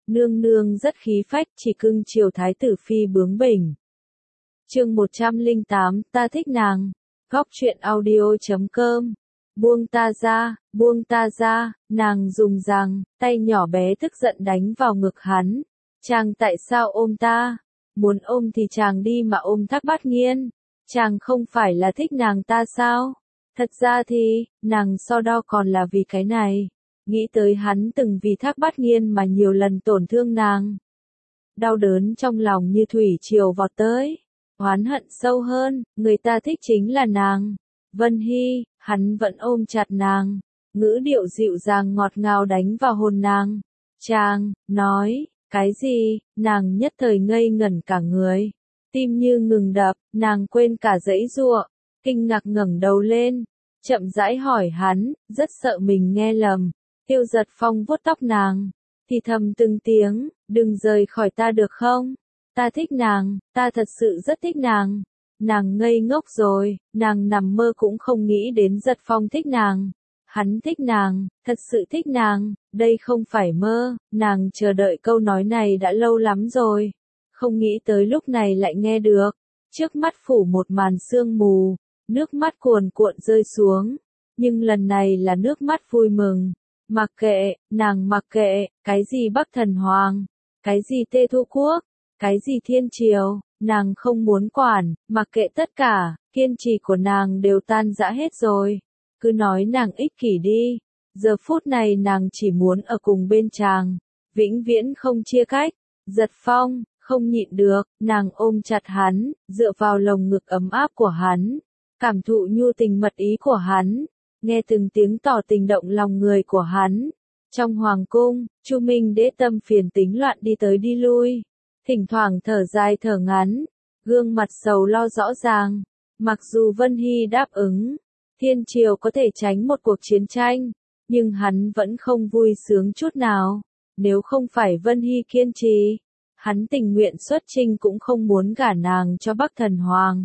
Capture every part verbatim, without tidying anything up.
nương nương rất khí phách chỉ cưng chiều thái tử phi bướng bỉnh. Chương một trăm lẻ tám, ta thích nàng. Góc truyện audio chấm com. Buông ta ra, buông ta ra, nàng dùng rằng, tay nhỏ bé tức giận đánh vào ngực hắn. Chàng tại sao ôm ta? Muốn ôm thì chàng đi mà ôm Thác Bát Nghiên. Chàng không phải là thích nàng ta sao? Thật ra thì, nàng so đo còn là vì cái này. Nghĩ tới hắn từng vì Thác Bát Nghiên mà nhiều lần tổn thương nàng. Đau đớn trong lòng như thủy triều vọt tới. Oán hận sâu hơn, người ta thích chính là nàng. Vân Hy, hắn vẫn ôm chặt nàng. Ngữ điệu dịu dàng ngọt ngào đánh vào hồn nàng. Chàng, nói, cái gì, nàng nhất thời ngây ngẩn cả người. Tim như ngừng đập, nàng quên cả giãy giụa, kinh ngạc ngẩng đầu lên, chậm rãi hỏi hắn, rất sợ mình nghe lầm. Tiêu Giật Phong vuốt tóc nàng, thì thầm từng tiếng, đừng rời khỏi ta được không? Ta thích nàng, ta thật sự rất thích nàng. Nàng ngây ngốc rồi, nàng nằm mơ cũng không nghĩ đến Giật Phong thích nàng. Hắn thích nàng, thật sự thích nàng, đây không phải mơ, nàng chờ đợi câu nói này đã lâu lắm rồi. Không nghĩ tới lúc này lại nghe được. Trước mắt phủ một màn sương mù, nước mắt cuồn cuộn rơi xuống. Nhưng lần này là nước mắt vui mừng. Mặc kệ, nàng mặc kệ, cái gì Bắc Thần Hoàng, cái gì Tê Thu Quốc, cái gì Thiên Triều, nàng không muốn quản, mặc kệ tất cả, kiên trì của nàng đều tan rã hết rồi. Cứ nói nàng ích kỷ đi, giờ phút này nàng chỉ muốn ở cùng bên chàng, vĩnh viễn không chia cách. Giật Phong, không nhịn được, nàng ôm chặt hắn, dựa vào lồng ngực ấm áp của hắn, cảm thụ nhu tình mật ý của hắn, nghe từng tiếng tỏ tình động lòng người của hắn. Trong hoàng cung, Chu Minh Đế tâm phiền tính loạn đi tới đi lui, thỉnh thoảng thở dài thở ngắn, gương mặt sầu lo rõ ràng. Mặc dù Vân Hy đáp ứng, Thiên Triều có thể tránh một cuộc chiến tranh, nhưng hắn vẫn không vui sướng chút nào. Nếu không phải Vân Hy kiên trì, hắn tình nguyện xuất chinh cũng không muốn gả nàng cho Bắc Thần Hoàng.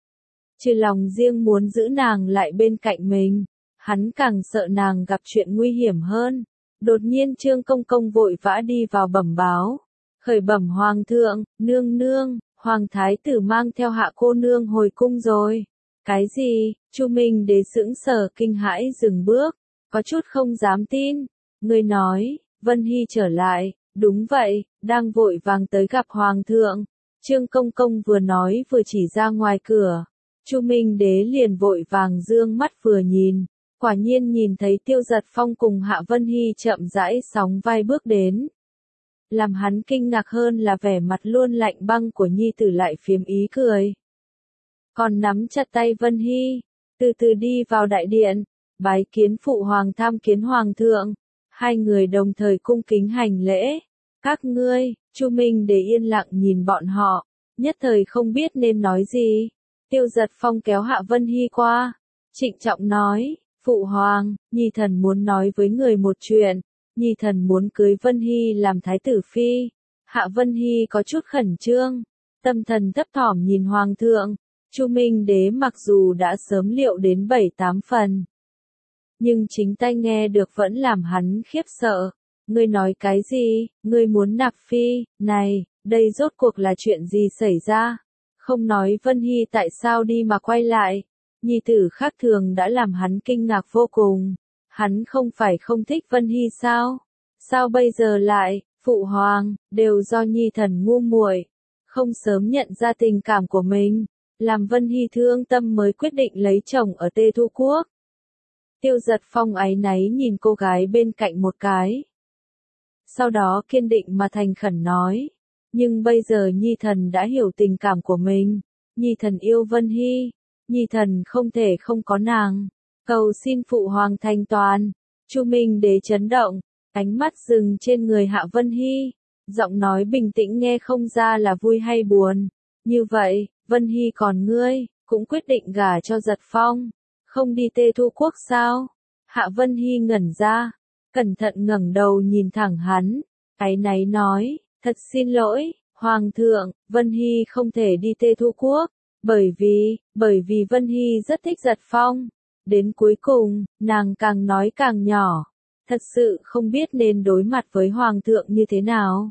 Trừ lòng riêng muốn giữ nàng lại bên cạnh mình, hắn càng sợ nàng gặp chuyện nguy hiểm hơn. Đột nhiên Trương Công Công vội vã đi vào bẩm báo. Khởi bẩm Hoàng thượng, nương nương, Hoàng thái tử mang theo Hạ cô nương hồi cung rồi. Cái gì? Chu Minh Đế sững sờ kinh hãi dừng bước, có chút không dám tin. Người nói, Vân Hy trở lại, đúng vậy, đang vội vàng tới gặp Hoàng thượng. Trương Công Công vừa nói vừa chỉ ra ngoài cửa. Chu Minh Đế liền vội vàng dương mắt vừa nhìn, quả nhiên nhìn thấy Tiêu Giật Phong cùng Hạ Vân Hy chậm rãi sóng vai bước đến. Làm hắn kinh ngạc hơn là vẻ mặt luôn lạnh băng của nhi tử lại phiếm ý cười. Còn nắm chặt tay Vân Hy, từ từ đi vào đại điện, bái kiến phụ hoàng tham kiến hoàng thượng. Hai người đồng thời cung kính hành lễ. Các ngươi, Chu Minh Đế yên lặng nhìn bọn họ, nhất thời không biết nên nói gì. Tiêu Giật Phong kéo Hạ Vân Hy qua, trịnh trọng nói, phụ hoàng, nhi thần muốn nói với người một chuyện, nhi thần muốn cưới Vân Hy làm thái tử phi. Hạ Vân Hy có chút khẩn trương, tâm thần thấp thỏm nhìn hoàng thượng. Chu Minh Đế mặc dù đã sớm liệu đến bảy tám phần, nhưng chính tai nghe được vẫn làm hắn khiếp sợ. Ngươi nói cái gì? Ngươi muốn nạp phi? Này, đây rốt cuộc là chuyện gì xảy ra? Không nói Vân Hy tại sao đi mà quay lại. Nhi tử khác thường đã làm hắn kinh ngạc vô cùng. Hắn không phải không thích Vân Hy sao? Sao bây giờ lại, phụ hoàng, đều do nhi thần ngu muội, không sớm nhận ra tình cảm của mình, làm Vân Hy thương tâm mới quyết định lấy chồng ở Tê Thu Quốc. Tiêu Giật Phong áy náy nhìn cô gái bên cạnh một cái. Sau đó kiên định mà thành khẩn nói, nhưng bây giờ nhi thần đã hiểu tình cảm của mình, nhi thần yêu Vân Hy, nhi thần không thể không có nàng, cầu xin phụ hoàng thành toàn. Chu Minh Đế chấn động, ánh mắt dừng trên người Hạ Vân Hy, giọng nói bình tĩnh nghe không ra là vui hay buồn. Như vậy, Vân Hy còn ngươi, cũng quyết định gả cho Giật Phong, không đi Tê Thu Quốc sao? Hạ Vân Hy ngẩn ra, cẩn thận ngẩng đầu nhìn thẳng hắn, áy náy nói, thật xin lỗi, Hoàng thượng, Vân Hy không thể đi Tê Thu Quốc, bởi vì, bởi vì Vân Hy rất thích Giật Phong. Đến cuối cùng, nàng càng nói càng nhỏ, thật sự không biết nên đối mặt với Hoàng thượng như thế nào.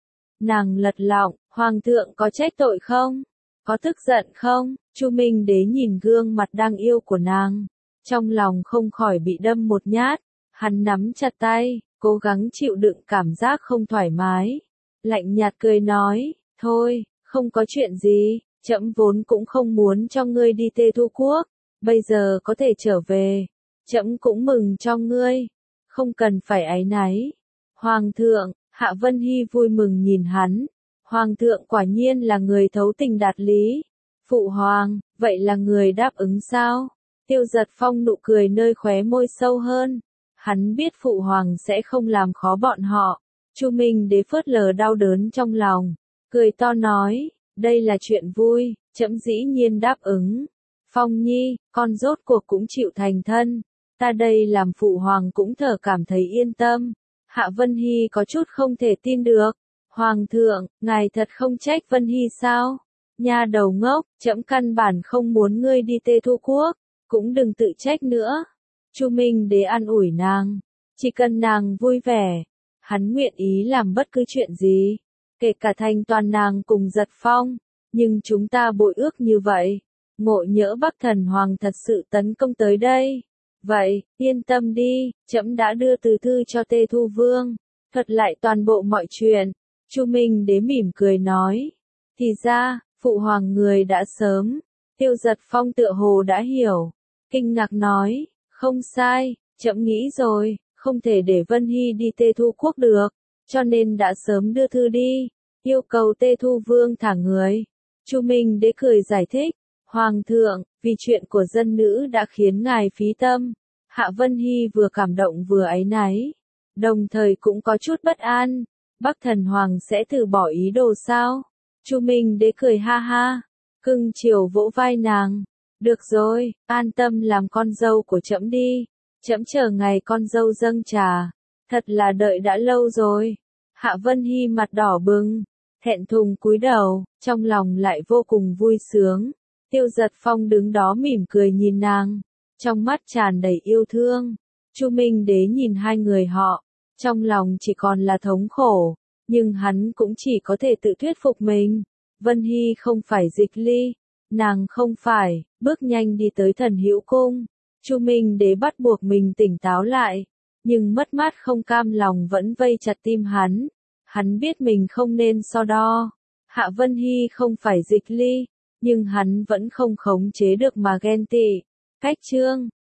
Nàng lật lọng, Hoàng thượng có trách tội không? Có tức giận không? Chu Minh Đế nhìn gương mặt đang yêu của nàng, trong lòng không khỏi bị đâm một nhát, hắn nắm chặt tay, cố gắng chịu đựng cảm giác không thoải mái. Lạnh nhạt cười nói, thôi, không có chuyện gì, trẫm vốn cũng không muốn cho ngươi đi Tê Thu Quốc, bây giờ có thể trở về, trẫm cũng mừng cho ngươi, không cần phải áy náy. Hoàng thượng, Hạ Vân Hy vui mừng nhìn hắn, Hoàng thượng quả nhiên là người thấu tình đạt lý. Phụ hoàng, vậy là người đáp ứng sao? Tiêu Giật Phong nụ cười nơi khóe môi sâu hơn, hắn biết phụ hoàng sẽ không làm khó bọn họ. Chu Minh Đế phớt lờ đau đớn trong lòng, cười to nói, đây là chuyện vui, trẫm dĩ nhiên đáp ứng. Phong Nhi, con rốt cuộc cũng chịu thành thân, ta đây làm phụ hoàng cũng thở cảm thấy yên tâm. Hạ Vân Hy có chút không thể tin được, Hoàng thượng, ngài thật không trách Vân Hy sao? Nha đầu ngốc, trẫm căn bản không muốn ngươi đi Tê Thu Quốc, cũng đừng tự trách nữa. Chu Minh Đế an ủi nàng, chỉ cần nàng vui vẻ, hắn nguyện ý làm bất cứ chuyện gì, kể cả thành toàn nàng cùng Giật Phong, nhưng chúng ta bội ước như vậy, ngộ nhỡ Bắc Thần Hoàng thật sự tấn công tới đây. Vậy, yên tâm đi, trẫm đã đưa từ thư cho Tê Thu Vương, thuật lại toàn bộ mọi chuyện. Chu Minh Đế mỉm cười nói, thì ra, phụ hoàng người đã sớm. Tiêu Giật Phong tựa hồ đã hiểu, kinh ngạc nói, không sai, trẫm nghĩ rồi, không thể để Vân Hy đi Tê Thu Quốc được, cho nên đã sớm đưa thư đi, yêu cầu Tê Thu Vương thả người. Chu Minh Đế cười giải thích, Hoàng thượng, vì chuyện của dân nữ đã khiến ngài phí tâm. Hạ Vân Hy vừa cảm động vừa áy náy, đồng thời cũng có chút bất an, Bắc Thần Hoàng sẽ từ bỏ ý đồ sao? Chu Minh Đế cười ha ha, cưng chiều vỗ vai nàng, được rồi, an tâm làm con dâu của trẫm đi, trẫm chờ ngày con dâu dâng trà, thật là đợi đã lâu rồi. Hạ Vân Hy mặt đỏ bừng, thẹn thùng cúi đầu, trong lòng lại vô cùng vui sướng. Tiêu Giật Phong đứng đó mỉm cười nhìn nàng, trong mắt tràn đầy yêu thương. Chu Minh Đế nhìn hai người họ, trong lòng chỉ còn là thống khổ, nhưng hắn cũng chỉ có thể tự thuyết phục mình. Vân Hy không phải Dịch Ly, nàng không phải, bước nhanh đi tới Thần Hữu Cung. Chu Minh Đế bắt buộc mình tỉnh táo lại, nhưng mất mát không cam lòng vẫn vây chặt tim hắn. Hắn biết mình không nên so đo. Hạ Vân Hy không phải Dịch Ly, nhưng hắn vẫn không khống chế được mà ghen tị. Cách chương